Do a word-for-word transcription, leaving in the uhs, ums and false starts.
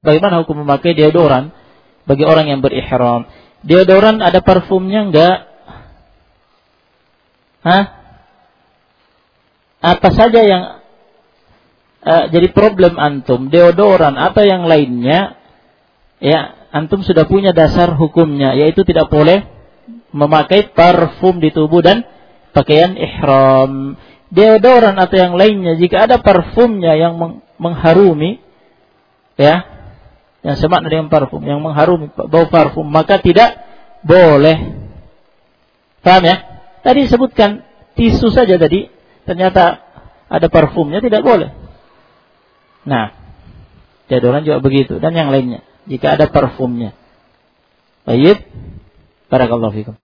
Bagaimana hukum memakai deodoran bagi orang yang berihram? Deodoran ada parfumnya enggak? Hah? Apa saja yang uh, jadi problem antum? Deodoran atau yang lainnya? Ya, antum sudah punya dasar hukumnya, yaitu tidak boleh memakai parfum di tubuh dan pakaian ihram. Deodoran atau yang lainnya, jika ada parfumnya yang mengharumi, ya, yang semakna dengan parfum, yang mengharumi bau parfum, maka tidak boleh. Paham ya? Tadi sebutkan tisu saja tadi, ternyata ada parfumnya, tidak boleh. Nah, deodoran juga begitu, dan yang lainnya, jika ada parfumnya. Baik, barakallahu fikum.